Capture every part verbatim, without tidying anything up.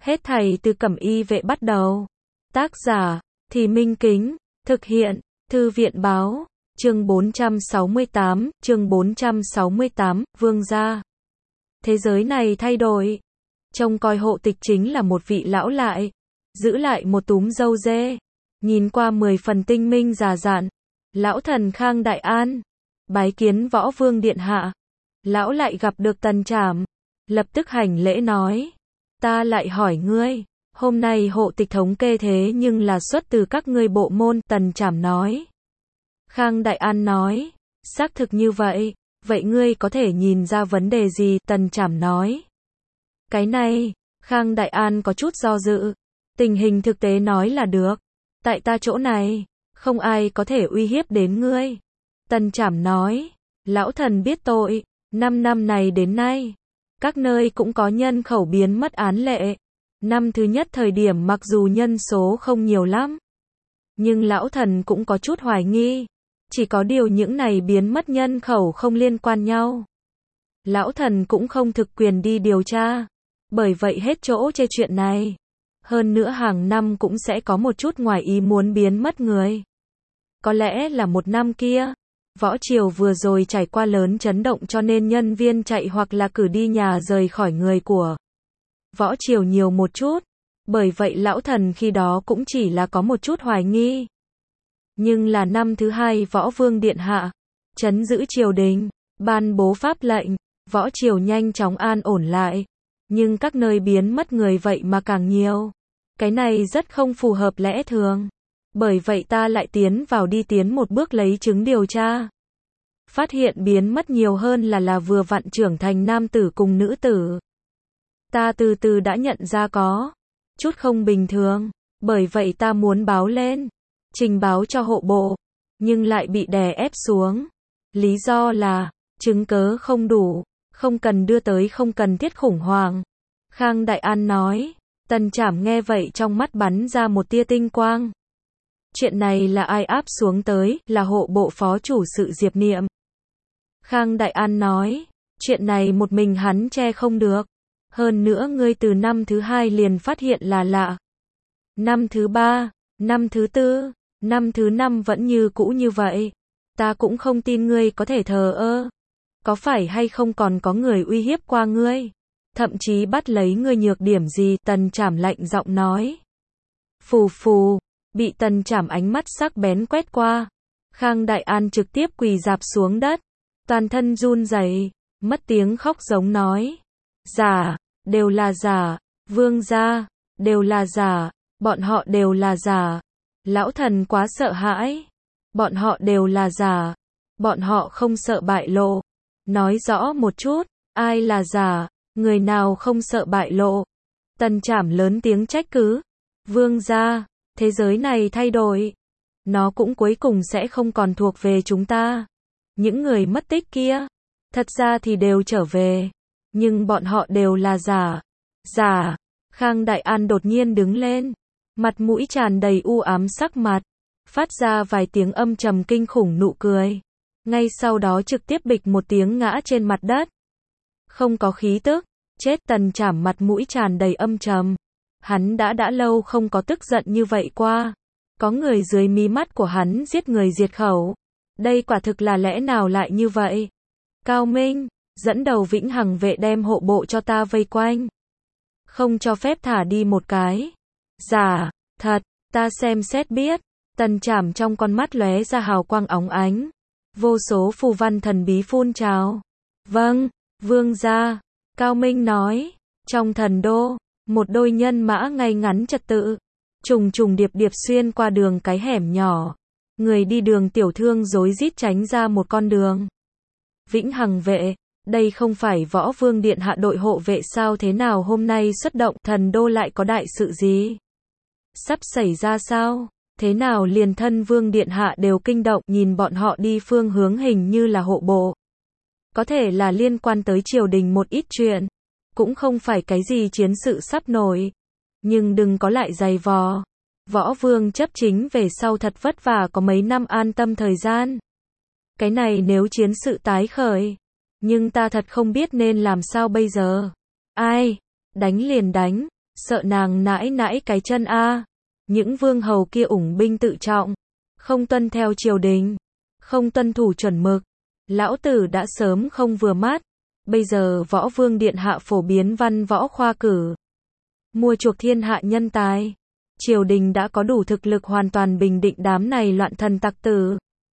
Hết thảy từ Cẩm Y vệ bắt đầu. Tác giả, Thì Minh Kính, thực hiện, Thư viện báo, chương bốn trăm sáu mươi tám, chương bốn trăm sáu mươi tám, Vương gia. Thế giới này thay đổi. Trông coi hộ tịch chính là một vị lão lại, giữ lại một túm râu dê, nhìn qua mười phần tinh minh già dặn. Lão thần Khang Đại An, bái kiến Võ Vương điện hạ. Lão lại gặp được Tần Trảm, lập tức hành lễ nói, ta lại hỏi ngươi, hôm nay hộ tịch thống kê thế nhưng là xuất từ các ngươi bộ môn. Tần Trảm nói. Khang Đại An nói, xác thực như vậy, vậy ngươi có thể nhìn ra vấn đề gì? Tần Trảm nói. Cái này, Khang Đại An có chút do dự, tình hình thực tế nói là được, tại ta chỗ này, không ai có thể uy hiếp đến ngươi. Tần Trảm nói, lão thần biết tội, năm năm này đến nay, các nơi cũng có nhân khẩu biến mất án lệ. Năm thứ nhất thời điểm mặc dù nhân số không nhiều lắm, nhưng lão thần cũng có chút hoài nghi, chỉ có điều những này biến mất nhân khẩu không liên quan nhau. Lão thần cũng không thực quyền đi điều tra, bởi vậy hết chỗ chê chuyện này. Hơn nữa hàng năm cũng sẽ có một chút ngoài ý muốn biến mất người. Có lẽ là một năm kia, Võ Triều vừa rồi trải qua lớn chấn động cho nên nhân viên chạy hoặc là cử đi nhà rời khỏi người của Võ Triều nhiều một chút, bởi vậy lão thần khi đó cũng chỉ là có một chút hoài nghi. Nhưng là năm thứ hai Võ Vương điện hạ trấn giữ triều đình, ban bố pháp lệnh, Võ Triều nhanh chóng an ổn lại, nhưng các nơi biến mất người vậy mà càng nhiều. Cái này rất không phù hợp lẽ thường. Bởi vậy ta lại tiến vào đi tiến một bước lấy chứng điều tra. Phát hiện biến mất nhiều hơn là là vừa vặn trưởng thành nam tử cùng nữ tử. Ta từ từ đã nhận ra có chút không bình thường, bởi vậy ta muốn báo lên, trình báo cho hộ bộ, nhưng lại bị đè ép xuống. Lý do là, chứng cớ không đủ, không cần đưa tới không cần thiết khủng hoảng. Khang Đại An nói. Tần Trảm nghe vậy trong mắt bắn ra một tia tinh quang. Chuyện này là ai áp xuống tới? Là hộ bộ phó chủ sự Diệp Niệm. Khang Đại An nói, chuyện này một mình hắn che không được. Hơn nữa ngươi từ năm thứ hai liền phát hiện là lạ. Năm thứ ba, năm thứ tư, năm thứ năm vẫn như cũ như vậy. Ta cũng không tin ngươi có thể thờ ơ. Có phải hay không còn có người uy hiếp qua ngươi? Thậm chí bắt lấy ngươi nhược điểm gì? Tần Trảm lạnh giọng nói. Phù phù, bị Tần Trảm ánh mắt sắc bén quét qua. Khang Đại An trực tiếp quỳ rạp xuống đất, toàn thân run rẩy, mất tiếng khóc giống nói. Giả, đều là giả, vương gia, đều là giả, bọn họ đều là giả. Lão thần quá sợ hãi. Bọn họ đều là giả. Bọn họ không sợ bại lộ. Nói rõ một chút, ai là giả? Người nào không sợ bại lộ? Tần Trảm lớn tiếng trách cứ. Vương gia, thế giới này thay đổi. Nó cũng cuối cùng sẽ không còn thuộc về chúng ta. Những người mất tích kia, thật ra thì đều trở về. Nhưng bọn họ đều là giả. Giả. Khang Đại An đột nhiên đứng lên. Mặt mũi tràn đầy u ám sắc mặt. Phát ra vài tiếng âm trầm kinh khủng nụ cười. Ngay sau đó trực tiếp bịch một tiếng ngã trên mặt đất. Không có khí tức, chết. Tần Trảm mặt mũi tràn đầy âm trầm. Hắn đã đã lâu không có tức giận như vậy qua. Có người dưới mí mắt của hắn giết người diệt khẩu. Đây quả thực là lẽ nào lại như vậy? Cao Minh, dẫn đầu Vĩnh Hằng vệ đem hộ bộ cho ta vây quanh. Không cho phép thả đi một cái. Giả, thật, ta xem xét biết. Tần Trảm trong con mắt lóe ra hào quang óng ánh. Vô số phù văn thần bí phun trào. Vâng, vương gia. Cao Minh nói. Trong thần đô, một đôi nhân mã ngay ngắn trật tự, trùng trùng điệp điệp xuyên qua đường cái hẻm nhỏ. Người đi đường tiểu thương rối rít tránh ra một con đường. Vĩnh Hằng vệ, đây không phải Võ Vương điện hạ đội hộ vệ sao? Thế nào hôm nay xuất động thần đô lại có đại sự gì? Sắp xảy ra sao? Thế nào liền thân Vương điện hạ đều kinh động? Nhìn bọn họ đi phương hướng hình như là hộ bộ. Có thể là liên quan tới triều đình một ít chuyện. Cũng không phải cái gì chiến sự sắp nổi. Nhưng đừng có lại giày vò. Võ Vương chấp chính về sau thật vất vả có mấy năm an tâm thời gian. Cái này nếu chiến sự tái khởi. Nhưng ta thật không biết nên làm sao bây giờ. Ai? Đánh liền đánh. sợ nàng nãi nãi cái chân a. Những vương hầu kia ủng binh tự trọng, không tuân theo triều đình, không tuân thủ chuẩn mực. Lão tử đã sớm không vừa mắt. Bây giờ võ vương điện hạ phổ biến văn võ khoa cử, mua chuộc thiên hạ nhân tài. Triều đình đã có đủ thực lực hoàn toàn bình định đám này loạn thần tặc tử.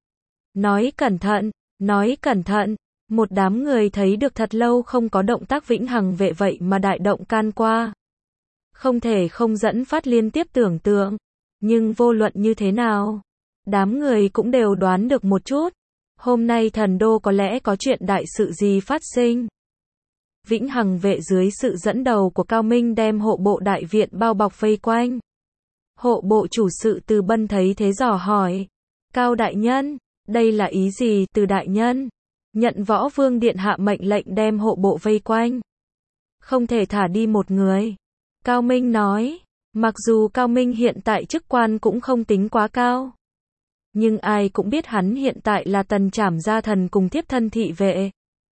Nói cẩn thận, nói cẩn thận. Một đám người thấy được thật lâu không có động tác vĩnh hằng vệ vậy mà đại động can qua. Không thể không dẫn phát liên tiếp tưởng tượng. Nhưng vô luận như thế nào, đám người cũng đều đoán được một chút. Hôm nay thần đô có lẽ có chuyện đại sự gì phát sinh. Vĩnh hằng vệ dưới sự dẫn đầu của Cao Minh đem hộ bộ đại viện bao bọc vây quanh. Hộ bộ chủ sự Từ Bân thấy thế dò hỏi. Cao đại nhân, đây là ý gì? Từ đại nhân, nhận võ vương điện hạ mệnh lệnh đem hộ bộ vây quanh. Không thể thả đi một người. Cao Minh nói, mặc dù Cao Minh hiện tại chức quan cũng không tính quá cao. Nhưng ai cũng biết hắn hiện tại là Tần Trảm gia thần cùng thiếp thân thị vệ.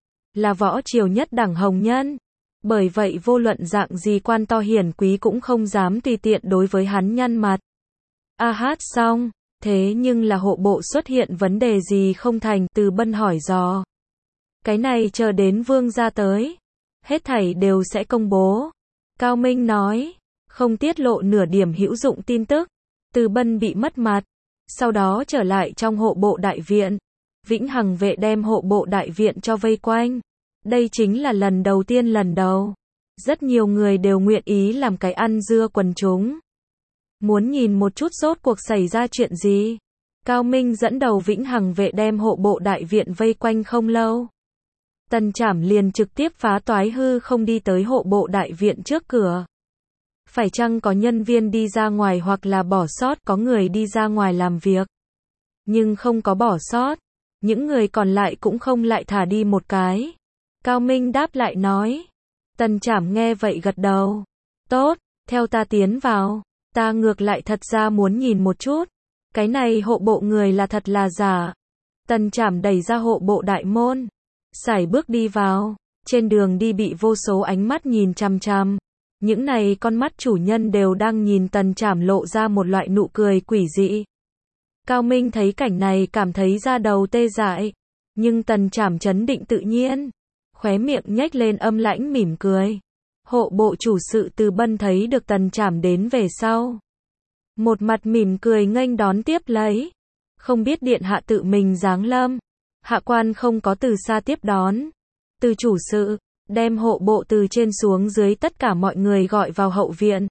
Là võ triều nhất đẳng hồng nhân. Bởi vậy vô luận dạng gì quan to hiển quý cũng không dám tùy tiện đối với hắn nhăn mặt. A hát xong, thế nhưng là hộ bộ xuất hiện vấn đề gì không thành? Từ Bân hỏi dò. Cái này chờ đến vương gia tới, hết thảy đều sẽ công bố. Cao Minh nói, không tiết lộ nửa điểm hữu dụng tin tức. Từ Bân bị mất mặt. Sau đó trở lại trong hộ bộ đại viện. Vĩnh hằng vệ đem hộ bộ đại viện cho vây quanh. Đây chính là lần đầu tiên lần đầu. Rất nhiều người đều nguyện ý làm cái ăn dưa quần chúng. Muốn nhìn một chút rốt cuộc xảy ra chuyện gì. Cao Minh dẫn đầu Vĩnh hằng vệ đem hộ bộ đại viện vây quanh không lâu. Tần Trảm liền trực tiếp phá toái hư không đi tới hộ bộ đại viện trước cửa. Phải chăng có nhân viên đi ra ngoài hoặc là bỏ sót? Có người đi ra ngoài làm việc, nhưng không có bỏ sót. Những người còn lại cũng không lại thả đi một cái. Cao Minh đáp lại nói. Tần Trảm nghe vậy gật đầu. Tốt, theo ta tiến vào. Ta ngược lại thật ra muốn nhìn một chút. Cái này hộ bộ người là thật là giả. Tần Trảm đẩy ra hộ bộ đại môn, sải bước đi vào. Trên đường đi bị vô số ánh mắt nhìn chằm chằm. Những này con mắt chủ nhân đều đang nhìn Tần Trảm lộ ra một loại nụ cười quỷ dị. Cao Minh thấy cảnh này cảm thấy da đầu tê dại. Nhưng Tần Trảm trấn định tự nhiên, khóe miệng nhếch lên âm lãnh mỉm cười. Hộ bộ chủ sự Từ Bân thấy được Tần Trảm đến về sau, một mặt mỉm cười nghênh đón tiếp lấy. Không biết điện hạ tự mình giáng lâm. Hạ quan không có từ xa tiếp đón. Từ chủ sự đem hộ bộ từ trên xuống dưới tất cả mọi người gọi vào hậu viện.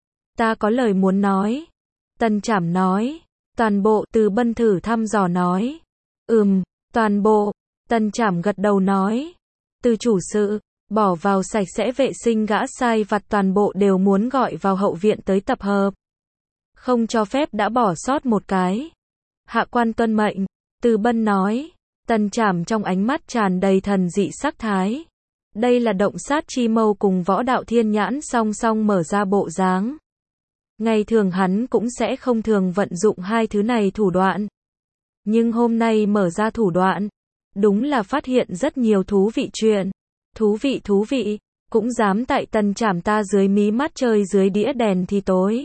Ta có lời muốn nói. Tần Trảm nói. Toàn bộ? Từ Bân thử thăm dò nói. Ừm, toàn bộ. Tần Trảm gật đầu nói. Từ chủ sự, bỏ vào sạch sẽ vệ sinh gã sai vặt toàn bộ đều muốn gọi vào hậu viện tới tập hợp. Không cho phép đã bỏ sót một cái. Hạ quan tuân mệnh. Từ Bân nói. Tần Trảm trong ánh mắt tràn đầy thần dị sắc thái. Đây là động sát chi mâu cùng võ đạo thiên nhãn song song mở ra bộ dáng. Ngày thường hắn cũng sẽ không thường vận dụng hai thứ này thủ đoạn. Nhưng hôm nay mở ra thủ đoạn, đúng là phát hiện rất nhiều thú vị chuyện. Thú vị thú vị, cũng dám tại Tần Trảm ta dưới mí mắt chơi dưới đĩa đèn thì tối.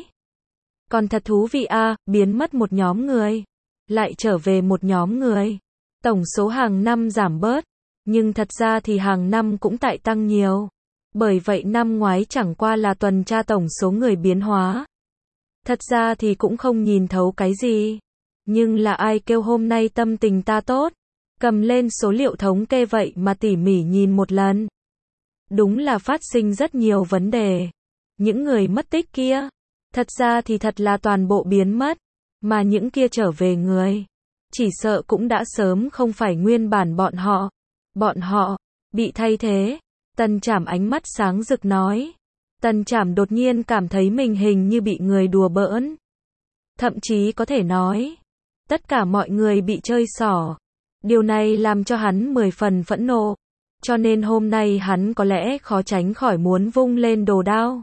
Còn thật thú vị a, à, biến mất một nhóm người, lại trở về một nhóm người. Tổng số hàng năm giảm bớt, nhưng thật ra thì hàng năm cũng tại tăng nhiều. Bởi vậy năm ngoái chẳng qua là tuần tra tổng số người biến hóa. Thật ra thì cũng không nhìn thấu cái gì. Nhưng là ai kêu hôm nay tâm tình ta tốt. Cầm lên số liệu thống kê vậy mà tỉ mỉ nhìn một lần. Đúng là phát sinh rất nhiều vấn đề. Những người mất tích kia, thật ra thì thật là toàn bộ biến mất. Mà những kia trở về người, chỉ sợ cũng đã sớm không phải nguyên bản bọn họ. Bọn họ bị thay thế. Tần Trảm ánh mắt sáng rực nói. Tần Trảm đột nhiên cảm thấy mình hình như bị người đùa bỡn. Thậm chí có thể nói, tất cả mọi người bị chơi xỏ. Điều này làm cho hắn mười phần phẫn nộ. Cho nên hôm nay hắn có lẽ khó tránh khỏi muốn vung lên đồ đao.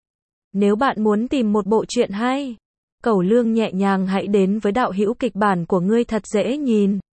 Nếu bạn muốn tìm một bộ truyện hay, Cẩu Lương nhẹ nhàng hãy đến với đạo hữu kịch bản của ngươi thật dễ nhìn.